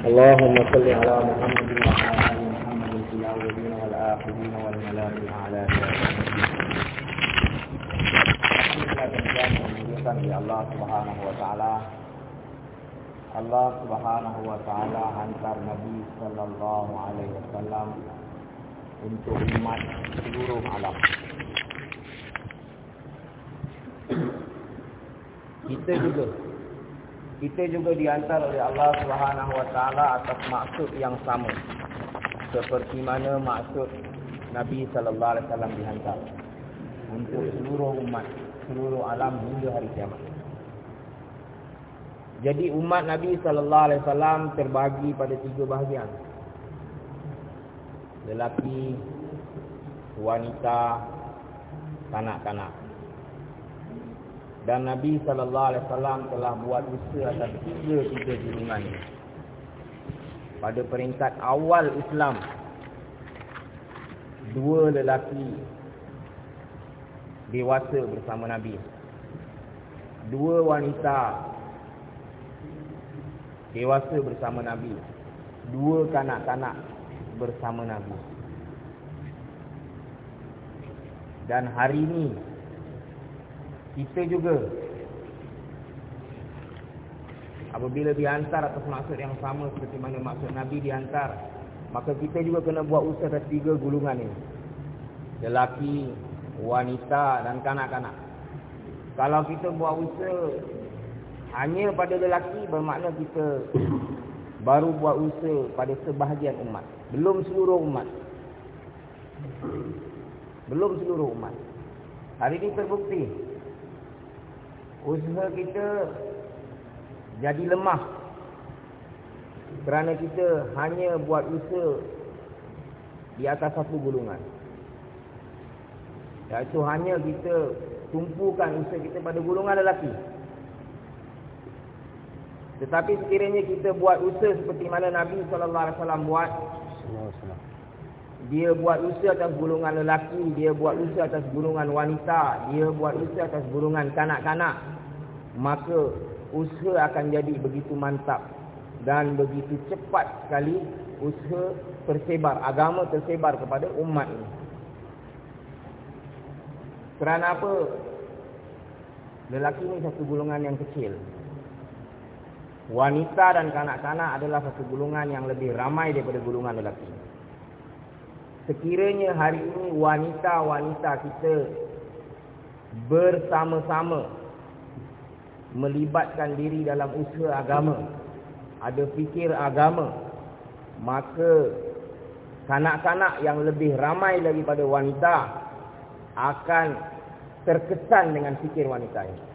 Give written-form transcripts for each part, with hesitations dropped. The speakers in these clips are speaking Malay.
اللهم صل على محمد وعلى آل محمد في الأولين والآخرين والملائكة الأعلى. Allah Subhanahu wa taala. Allah Subhanahu wa taala hantar Nabi sallallahu alaihi wasallam untuk umat seluruh alam. Kita juga dihantar oleh Allah Subhanahu wa taala atas maksud yang sama. Seperti mana maksud Nabi sallallahu alaihi wasallam dihantar untuk seluruh umat, seluruh alam hingga hari kiamat. Jadi umat Nabi sallallahu alaihi wasallam terbagi pada 3 bahagian. Lelaki, wanita, kanak-kanak. Dan Nabi sallallahu alaihi wasallam telah buat usaha atas 3 golongan ini. Pada peringkat awal Islam, 2 lelaki dewasa bersama Nabi, 2 wanita dewasa bersama Nabi, 2 kanak-kanak bersama Nabi. Dan hari ini kita juga apabila dihantar atas maksud yang sama seperti mana maksud Nabi dihantar, maka kita juga kena buat usaha atas 3 golongan ini. Lelaki, wanita dan kanak-kanak. Kalau kita buat usaha hanya pada lelaki, bermakna kita baru buat usaha pada sebahagian umat, belum seluruh umat. Belum seluruh umat. Hari ini terbukti usaha kita jadi lemah kerana kita hanya buat usaha di atas 1 golongan. Iaitu hanya kita tumpukan usaha kita pada golongan lelaki. Tetapi sekiranya kita buat usaha seperti mana Nabi sallallahu alaihi wasallam buat, dia buat usaha atas golongan lelaki, dia buat usaha atas golongan wanita, dia buat usaha atas golongan kanak-kanak, maka usaha akan jadi begitu mantap dan begitu cepat sekali usaha tersebar, agama tersebar kepada umat ini. Kerana apa? Lelaki ini satu golongan yang kecil. Wanita dan kanak-kanak adalah satu golongan yang lebih ramai daripada golongan lelaki. Sekiranya hari ini wanita-wanita kita bersama-sama melibatkan diri dalam usaha agama, ada fikir agama, maka kanak-kanak yang lebih ramai daripada wanita akan terkesan dengan fikir wanita ini.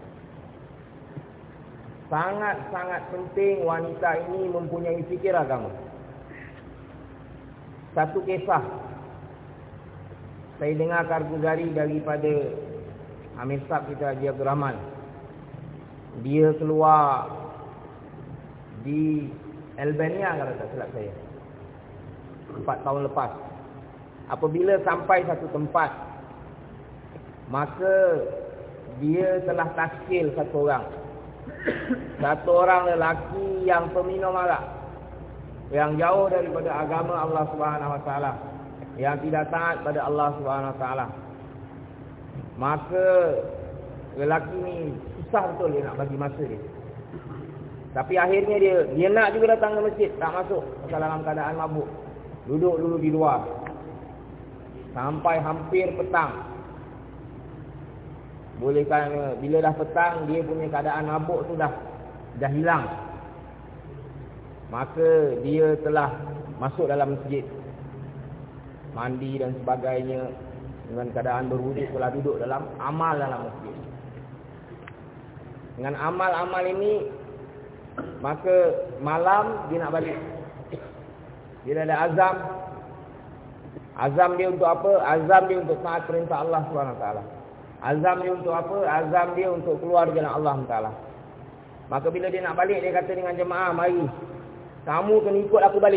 Sangat-sangat penting wanita ini mempunyai fikir agama. Satu kisah saya dengar karguzari daripada Amir Sab kita, Haji Abdul Rahman. Dia keluar di Albania kalau tak silap saya 4 tahun lepas. Apabila sampai satu tempat, maka dia telah taskil satu orang lelaki yang peminum arak, yang jauh daripada agama Allah Subhanahu wa taala, yang tidak taat pada Allah Subhanahu wa taala. Maka lelaki ni susah betul dia nak bagi masa dia. Tapi akhirnya dia nak juga datang ke masjid, tak masuk pasal dalam keadaan mabuk. Duduk dulu di luar sampai hampir petang. Boleh kan, bila dah petang dia punya keadaan mabuk tu dah hilang. Maka dia telah masuk dalam masjid, mandi dan sebagainya, dengan keadaan berwuduk, telah duduk dalam amal dalam masjid. Dengan amal-amal ini, maka malam dia nak balik. Dia dah ada azam. Azam dia untuk apa? Azam dia untuk taat perintah Allah SWT. Azam dia untuk apa? Azam dia untuk keluar jalan Allah Taala. Maka bila dia nak balik, dia kata dengan jemaah, mari kamu kena ikut aku balik.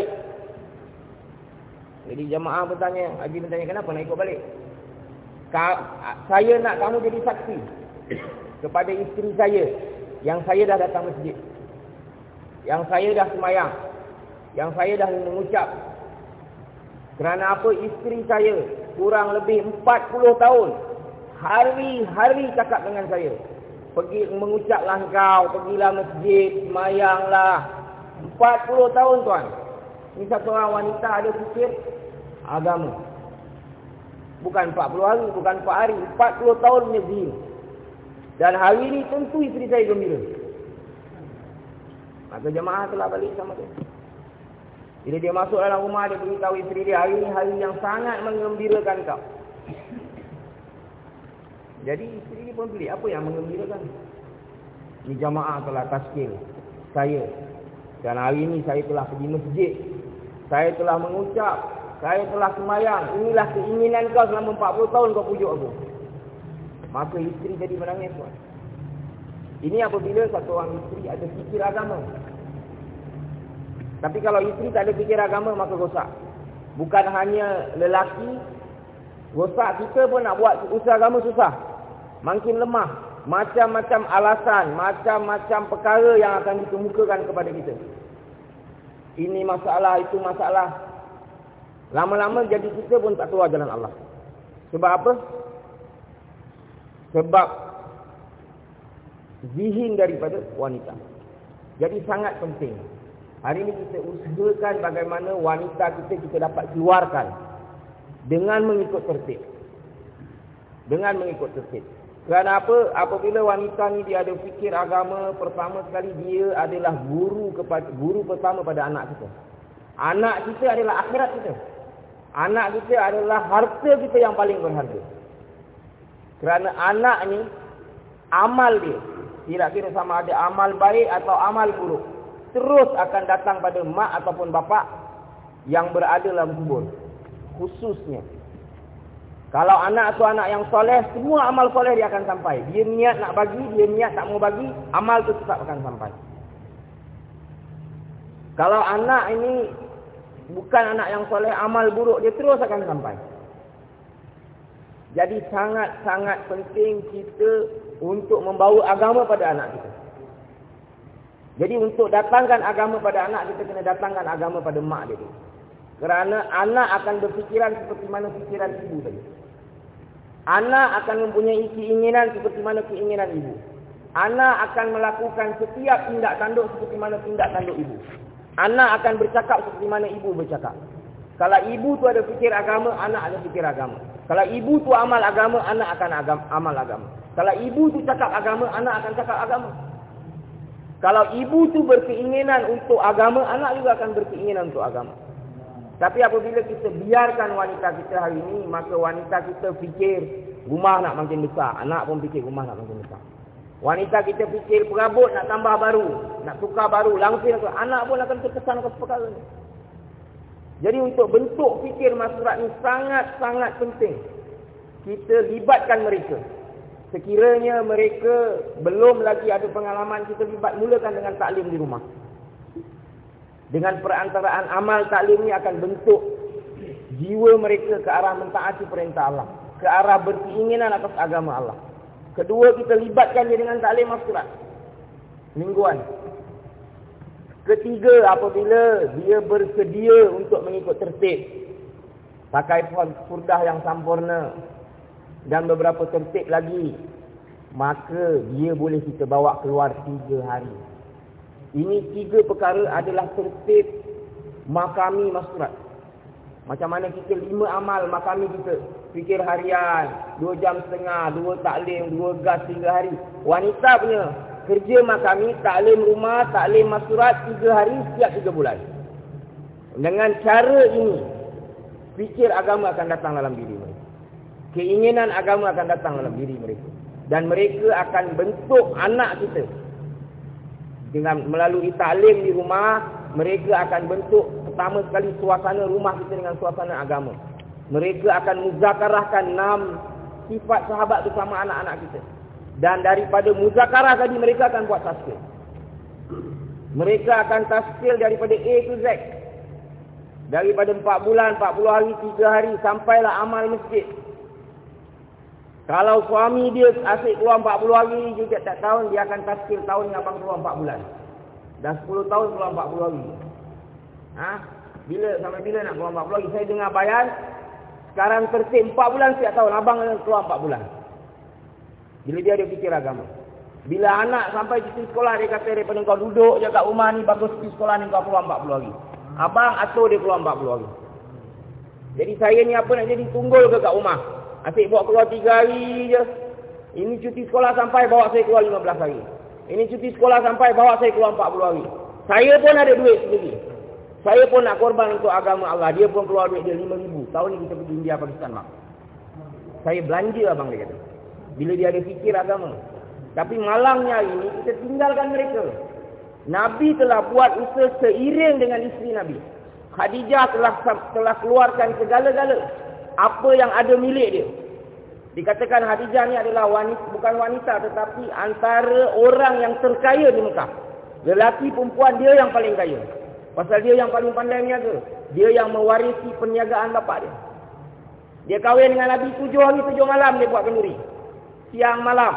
Jadi jemaah bertanya, Haji bertanya, kenapa nak ikut balik? Saya nak kamu jadi saksi kepada isteri saya yang saya dah datang masjid, yang saya dah semayang, yang saya dah mengucap. Kerana apa? Isteri saya kurang lebih 40 tahun hari-hari cakap dengan saya, pergi mengucaplah engkau, pergilah masjid, semayanglah. 40 tahun tuan. Ini satu orang wanita ada fikir agama. Bukan 40 hari, bukan 4 hari, 40 tahun punya zihir. Dan hari ini tentu isteri saya gembira. Maka jemaah telah balik sama dia. Bila dia masuk dalam rumah, dia beritahu isteri dia, hari ini hari yang sangat menggembirakan kau. Jadi isteri dia pun pelik, apa yang menggembirakan? Ini jemaah telah tazkir saya. Dan hari ini saya telah pergi masjid. Saya telah mengucap, saya telah semayang. Inilah keinginan kau selama 40 tahun kau pujuk aku. Maka isteri jadi menangis. Ini apabila satu orang isteri ada fikir agama. Tapi kalau isteri tak ada fikir agama, maka rosak. Bukan hanya lelaki rosak, kita pun nak buat usaha agama susah. Makin lemah. Macam-macam alasan, macam-macam perkara yang akan dikemukakan kepada kita. Ini masalah, itu masalah. Lama-lama jadi kita pun tak keluar jalan Allah. Sebab apa? Sebab zihin daripada wanita. Jadi sangat penting. Hari ini kita usahakan bagaimana wanita kita dapat keluarkan dengan mengikut tertib. Dengan mengikut tertib. Kerana apa? Apabila wanita ni dia ada fikir agama, pertama sekali dia adalah guru pertama pada anak kita. Anak kita adalah akhirat kita. Anak kita adalah harta kita yang paling berharga. Kerana anak ni amal dia, tidak kira sama ada amal baik atau amal buruk, terus akan datang pada mak ataupun bapa yang berada dalam kubur. Khususnya kalau anak tu anak yang soleh, semua amal soleh dia akan sampai. Dia niat nak bagi, dia niat tak mau bagi, amal tu tetap akan sampai. Kalau anak ini bukan anak yang soleh, amal buruk dia terus akan sampai. Jadi sangat-sangat penting kita untuk membawa agama pada anak kita. Jadi untuk datangkan agama pada anak kita, kena datangkan agama pada mak dia. Kerana anak akan berfikiran seperti mana fikiran ibu tadi. Anak akan mempunyai keinginan seperti mana keinginan ibu. Anak akan melakukan setiap tindak tanduk seperti mana tindak tanduk ibu. Anak akan bercakap seperti mana ibu bercakap. Kalau ibu tu ada fikir agama, anak ada fikir agama. Kalau ibu tu amal agama, anak akan amal agama. Kalau ibu tu cakap agama, anak akan cakap agama. Kalau ibu tu berkeinginan untuk agama, anak juga akan berkeinginan untuk agama. Tapi apabila kita biarkan wanita kita hari ini, maka wanita kita fikir rumah nak makin besar, anak pun fikir rumah nak makin besar. Wanita kita fikir perabot nak tambah baru, nak tukar baru, langsir, anak pun akan terkesan ke perkara ini. Jadi untuk bentuk fikir masyarakat ini sangat-sangat penting. Kita libatkan mereka. Sekiranya mereka belum lagi ada pengalaman, kita mulakan dengan taklim di rumah. Dengan perantaraan amal taklim ini akan bentuk jiwa mereka ke arah mentaati perintah Allah, ke arah berkeinginan atas agama Allah. Kedua, kita libatkan dia dengan taklim masyarakat mingguan. Ketiga, apabila dia bersedia untuk mengikut tertib, pakai furdah yang sempurna dan beberapa tertib lagi, maka dia boleh kita bawa keluar 3 hari. Ini 3 perkara adalah tertib makami masyarakat. Macam mana kita 5 amal makami kita, fikir harian, 2 jam setengah, 2 taklim, 2 gas 3 hari. Wanita punya kerja makami, taklim rumah, taklim masyarakat 3 hari setiap 3 bulan. Dengan cara ini, fikir agama akan datang dalam diri mereka. Keinginan agama akan datang dalam diri mereka. Dan mereka akan bentuk anak kita. Dengan melalui taklim di rumah, mereka akan bentuk pertama sekali suasana rumah kita dengan suasana agama. Mereka akan muzakarahkan 6 sifat sahabat bersama anak-anak kita. Dan daripada muzakarah tadi mereka akan buat tafsir. Mereka akan tafsir daripada A to Z. Daripada 4 bulan, 40 hari, 3 hari, sampailah amal masjid. Kalau suami dia asyik keluar 40 hari, dia tak tahun, dia akan tafsir tahun yang abang keluar 4 bulan. Dan 10 tahun keluar 40 hari. Sampai bila nak keluar 40 lagi? Saya dengar bayan, sekarang tertib 4 bulan setiap tahun. Abang keluar 4 bulan. Bila dia ada fikir agama. Bila anak sampai cuti sekolah, dia kata daripada kau duduk je kat rumah ni, bagus cuti sekolah ni kau keluar 40 lagi. Abang atur dia keluar 40 lagi. Jadi saya ni apa nak jadi tunggul ke kat rumah? Asyik buat keluar 3 hari je. Ini cuti sekolah sampai bawa saya keluar 15 hari. Ini cuti sekolah sampai bawa saya keluar 40 hari. Saya pun ada duit sendiri. Saya pun nak korban untuk agama Allah. Dia pun keluar duit dia 5,000. Tahun ni kita pergi India, Pakistan, bang. Saya belanja abang dia kata. Bila dia ada fikir agama. Tapi malangnya hari ini kita tinggalkan mereka. Nabi telah buat usaha seiring dengan isteri Nabi. Khadijah telah keluarkan segala-gala apa yang ada milik dia. Dikatakan Khadijah ni adalah wanita, bukan wanita tetapi antara orang yang terkaya di Mekah. Lelaki perempuan dia yang paling kaya. Pasal dia yang paling pandai berniaga. Dia yang mewarisi perniagaan bapa dia. Dia kahwin dengan Nabi 7 hari 7 malam dia buat kenduri. Siang malam.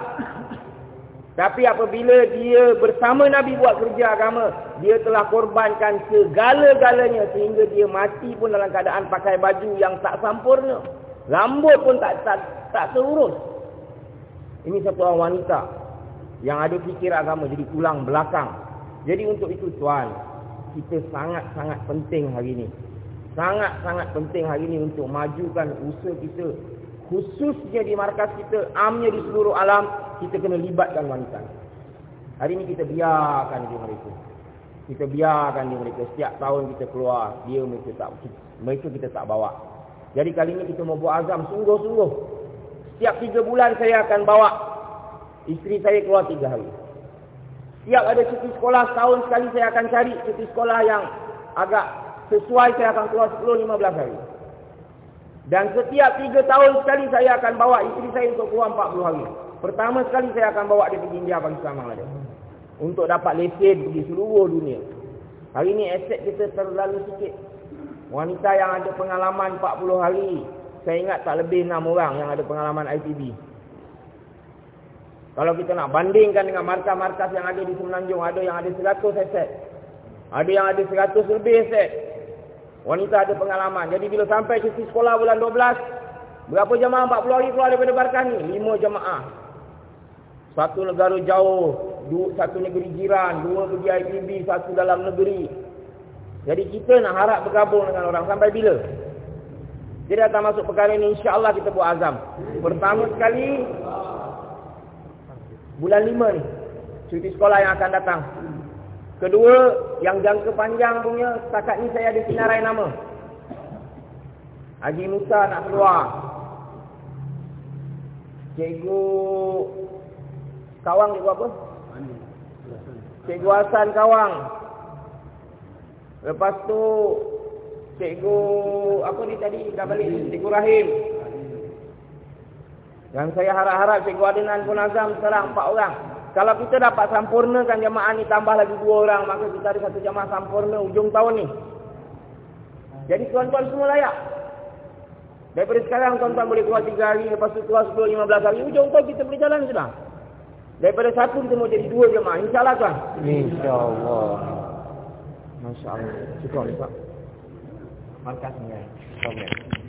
Tapi apabila dia bersama Nabi buat kerja agama, dia telah korbankan segala-galanya sehingga dia mati pun dalam keadaan pakai baju yang tak sempurna. Rambut pun tak terurus. Ini satu orang wanita yang ada fikir agama, jadi tulang belakang. Jadi untuk itu tuan, kita sangat-sangat penting hari ini. Sangat-sangat penting hari ini untuk majukan usaha kita. Khususnya di markas kita, amnya di seluruh alam, kita kena libatkan wanita. Hari ini kita biarkan dia mereka. Kita biarkan dia mereka. Setiap tahun kita keluar, mereka kita tak bawa. Jadi kali ini kita mau buat azam sungguh-sungguh. Setiap 3 bulan saya akan bawa isteri saya keluar 3 hari. Setiap ada cuti sekolah, setahun sekali saya akan cari cuti sekolah yang agak sesuai, saya akan keluar 10-15 hari. Dan setiap 3 tahun sekali saya akan bawa isteri saya untuk keluar 40 hari. Pertama sekali saya akan bawa dia pergi India, Pakistan, Bangladesh. Untuk dapat lesen pergi seluruh dunia. Hari ini aset kita terlalu sikit. Wanita yang ada pengalaman 40 hari, saya ingat tak lebih 6 orang yang ada pengalaman ITB. Kalau kita nak bandingkan dengan markas-markas yang ada di Semenanjung, ada yang ada 100 aset. Ada yang ada 100 lebih aset. Wanita ada pengalaman. Jadi bila sampai cuti sekolah bulan 12, berapa jemaah 40 hari keluar daripada markas ni? 5 jemaah. Satu negara jauh, satu negeri jiran, 2 pergi ITB, 1 dalam negeri. Jadi kita nak harap bergabung dengan orang sampai bila? Jadi datang masuk perkara ini, insya-Allah kita buat azam. Pertama sekali bulan 5 ni, cuti sekolah yang akan datang. Kedua, yang jangka panjang punya, setakat ni saya ada sinarai nama. Haji Musa nak keluar. Cikgu Kawang, cikgu apa? Cikgu Hasan Kawang. Lepas tu cikgu apa ni tadi dah balik, Cikgu Rahim. Dan saya harap-harap Cikgu Adnan pun azam sekarang 4 orang. Kalau kita dapat sempurnakan jemaah ni tambah lagi 2 orang, maka kita ada satu jemaah sempurna hujung tahun ni. Jadi tuan-tuan semua layak. Daripada sekarang tuan-tuan boleh keluar 3 hari, lepas tu keluar 10-15 hari, hujung tahun kita boleh jalan sudah. Daripada 1 kita mau jadi 2 jemaah, insya-Allah tuan. Insya-Allah. Masya-Allah. Syukur Pak. Markas ni. Okey.